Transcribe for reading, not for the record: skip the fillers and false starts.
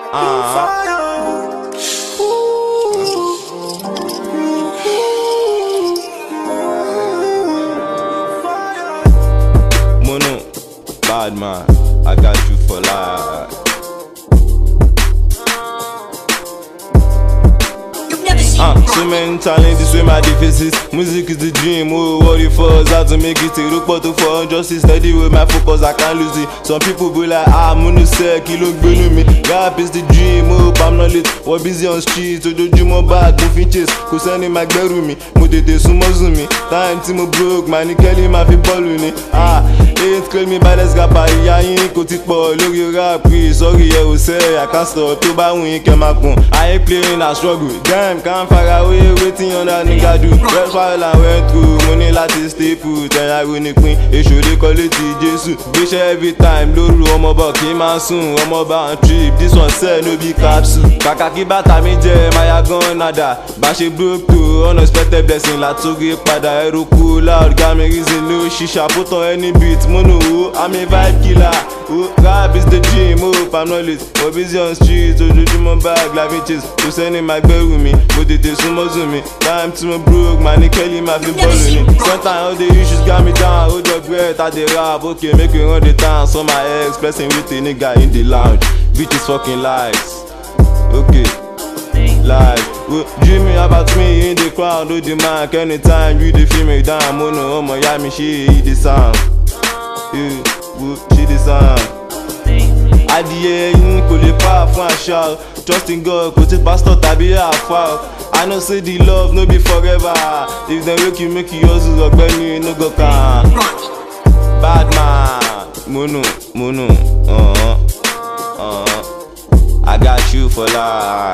Mono, bad man, I got you for life. So many talents, this way my deficits. Music is the dream, oh, what if us how to make it. Look but for justice, steady with my focus, I can't lose it. Some people be like, Mono say, kilo gbenu me. Rap is the dream, oh, I'm not lit. We're busy on streets, ojoojúmọ́ bad, moving chase. Kò sẹ́ni máa gbẹ́rù mi, mo tètè súnmọ́ zoom mi. Time tí mo broke, my ní Kelly máa fi bọ́ọ̀lù ni. Ain't call me by let's gapa, ìyá yín kò ti pọ̀ lórí rap rí. Sorry ẹ ò sẹ́, I can't stop, tó bá wù yín kẹ́ máa kùn. I ain't playing, I struggle. Damn, can't far away, waiting on that nigga do. That's why I went through, money láti stay put. Ẹ̀yà ìwé ni pín, èṣù lè kọ́lé ti Jésù. Gbéṣẹ́ every time, lóru ọmọ bọ̀ kí n máa sùn. Ọmọ bá ń trip, this one sell no be capsule. Kàkà kí bàtà mi jẹ́ máyà gan nada. Bá ṣe broke to unexpected blessing látòrí padà. Ẹrù kú loud, got me reason no ṣíṣà. Put on any beat, mono, I'm a vibe killer. Rap is the dream, I'm not lit. We're busy on streets, ojoojúmọ́ bag like bitches. Kò sẹ́ni máa gbẹ́rù mi, mo tètè súnmọ́ zoom mi. Time tí mo broke, my ní Kelly máa fi bọ́ọ̀lù ni. Sometimes all the issues got me down, hold your breath, I dey rap, okay, make we run the town. So my ex, blessing with a nigga in the lounge. Bitches fucking lies, okay, lies. Dreaming about me in the crowd, do the mic. Anytime you dey feel me down, mono, ọmọ ìyá mi ṣe èyí the sound. She the sound. Adìyẹ yín kò lè pa fún àṣà. Trust in God, kò sí pastor tàbí àfà. I know say the love no be forever. If dem make you hustle, ọ̀gbẹ́ni no go can. Bad man, mono, I got you for life.